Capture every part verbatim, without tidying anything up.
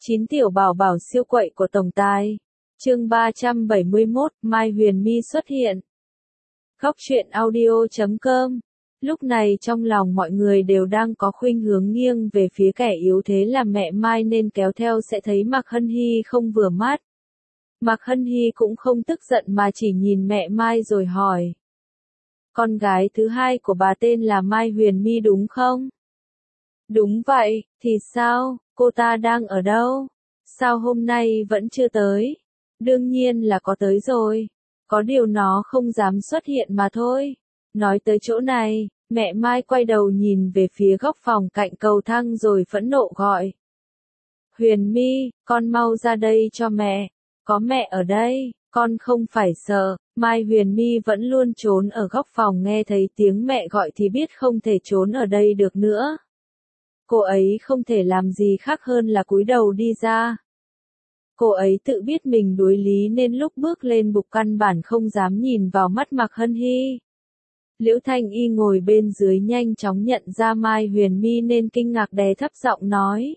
Chín tiểu bảo bảo siêu quậy của tổng tài. Chương ba trăm bảy mươi mốt, Mai Huyền My xuất hiện. Góc truyện audio chấm com. Lúc này trong lòng mọi người đều đang có khuynh hướng nghiêng về phía kẻ yếu thế là mẹ Mai, nên kéo theo sẽ thấy Mạc Hân Hy không vừa mắt. Mạc Hân Hy cũng không tức giận mà chỉ nhìn mẹ Mai rồi hỏi. Con gái thứ hai của bà tên là Mai Huyền My đúng không? Đúng vậy, thì sao, cô ta đang ở đâu? Sao hôm nay vẫn chưa tới? Đương nhiên là có tới rồi. Có điều nó không dám xuất hiện mà thôi. Nói tới chỗ này, mẹ Mai quay đầu nhìn về phía góc phòng cạnh cầu thang rồi phẫn nộ gọi. Huyền My, con mau ra đây cho mẹ. Có mẹ ở đây, con không phải sợ. Mai Huyền My vẫn luôn trốn ở góc phòng, nghe thấy tiếng mẹ gọi thì biết không thể trốn ở đây được nữa. Cô ấy không thể làm gì khác hơn là cúi đầu đi ra. Cô ấy tự biết mình đối lý nên lúc bước lên bục căn bản không dám nhìn vào mắt Mạc Hân Hy. Liễu Thanh Y ngồi bên dưới nhanh chóng nhận ra Mai Huyền My nên kinh ngạc đè thấp giọng nói.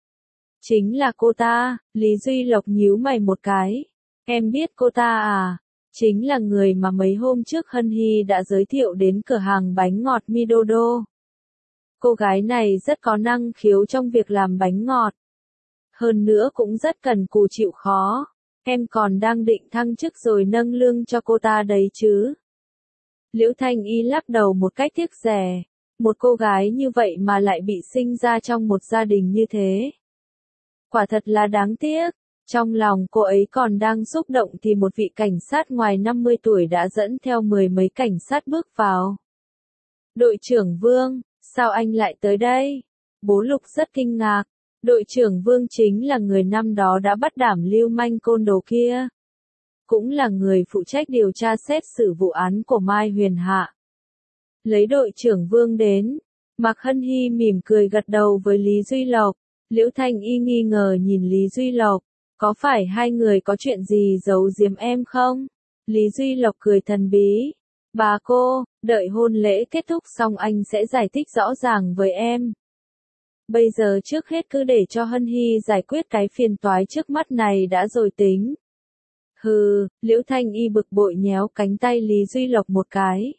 Chính là cô ta. Lý Duy Lộc nhíu mày một cái. Em biết cô ta à? Chính là người mà mấy hôm trước Hân Hy đã giới thiệu đến cửa hàng bánh ngọt Midodo. Cô gái này rất có năng khiếu trong việc làm bánh ngọt. Hơn nữa cũng rất cần cù chịu khó. Em còn đang định thăng chức rồi nâng lương cho cô ta đấy chứ. Liễu Thanh Y lắc đầu một cách tiếc rẻ. Một cô gái như vậy mà lại bị sinh ra trong một gia đình như thế. Quả thật là đáng tiếc. Trong lòng cô ấy còn đang xúc động thì một vị cảnh sát ngoài năm mươi tuổi đã dẫn theo mười mấy cảnh sát bước vào. Đội trưởng Vương, sao anh lại tới đây? Bố Lục rất kinh ngạc. Đội trưởng Vương chính là người năm đó đã bắt đảm lưu manh côn đồ kia. Cũng là người phụ trách điều tra xét xử vụ án của Mai Huyền Hạ. Lấy đội trưởng Vương đến, Mạc Hân Hy mỉm cười gật đầu với Lý Duy Lộc. Liễu Thanh Y nghi ngờ nhìn Lý Duy Lộc. Có phải hai người có chuyện gì giấu giếm em không? Lý Duy Lộc cười thần bí. Bà cô, đợi hôn lễ kết thúc xong anh sẽ giải thích rõ ràng với em. Bây giờ trước hết cứ để cho Hân Hy giải quyết cái phiền toái trước mắt này đã rồi tính. Hừ, Liễu Thanh Y bực bội nhéo cánh tay Lý Duy Lộc một cái.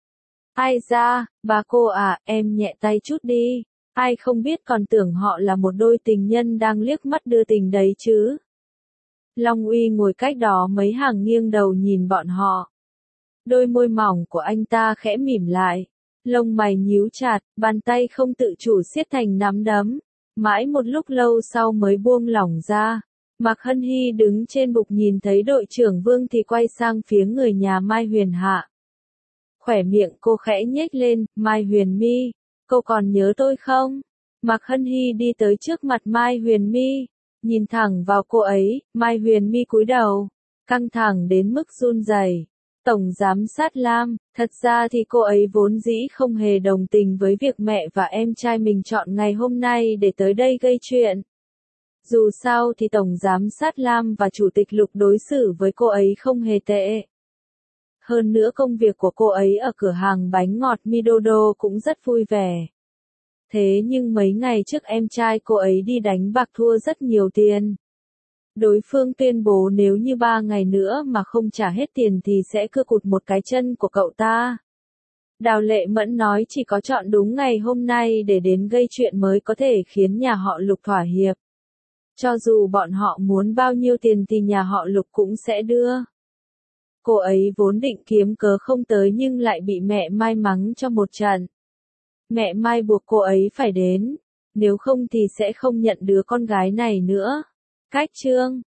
Ai ra, bà cô à, em nhẹ tay chút đi. Ai không biết còn tưởng họ là một đôi tình nhân đang liếc mắt đưa tình đấy chứ. Long Uy ngồi cách đó mấy hàng nghiêng đầu nhìn bọn họ. Đôi môi mỏng của anh ta khẽ mỉm lại. Lông mày nhíu chặt, bàn tay không tự chủ siết thành nắm đấm. Mãi một lúc lâu sau mới buông lỏng ra. Mạc Hân Hy đứng trên bục nhìn thấy đội trưởng Vương thì quay sang phía người nhà Mai Huyền Hạ. Khỏe miệng cô khẽ nhếch lên, Mai Huyền My, cô còn nhớ tôi không? Mạc Hân Hy đi tới trước mặt Mai Huyền My, nhìn thẳng vào cô ấy, Mai Huyền My cúi đầu, căng thẳng đến mức run rẩy. Tổng giám sát Lam, thật ra thì cô ấy vốn dĩ không hề đồng tình với việc mẹ và em trai mình chọn ngày hôm nay để tới đây gây chuyện. Dù sao thì Tổng giám sát Lam và Chủ tịch Lục đối xử với cô ấy không hề tệ. Hơn nữa công việc của cô ấy ở cửa hàng bánh ngọt Midodo cũng rất vui vẻ. Thế nhưng mấy ngày trước em trai cô ấy đi đánh bạc thua rất nhiều tiền. Đối phương tuyên bố nếu như ba ngày nữa mà không trả hết tiền thì sẽ cưa cụt một cái chân của cậu ta. Đào Lệ Mẫn nói chỉ có chọn đúng ngày hôm nay để đến gây chuyện mới có thể khiến nhà họ Lục thỏa hiệp. Cho dù bọn họ muốn bao nhiêu tiền thì nhà họ Lục cũng sẽ đưa. Cô ấy vốn định kiếm cớ không tới nhưng lại bị mẹ Mai mắng cho một trận. Mẹ Mai buộc cô ấy phải đến, nếu không thì sẽ không nhận đứa con gái này nữa. Cách chương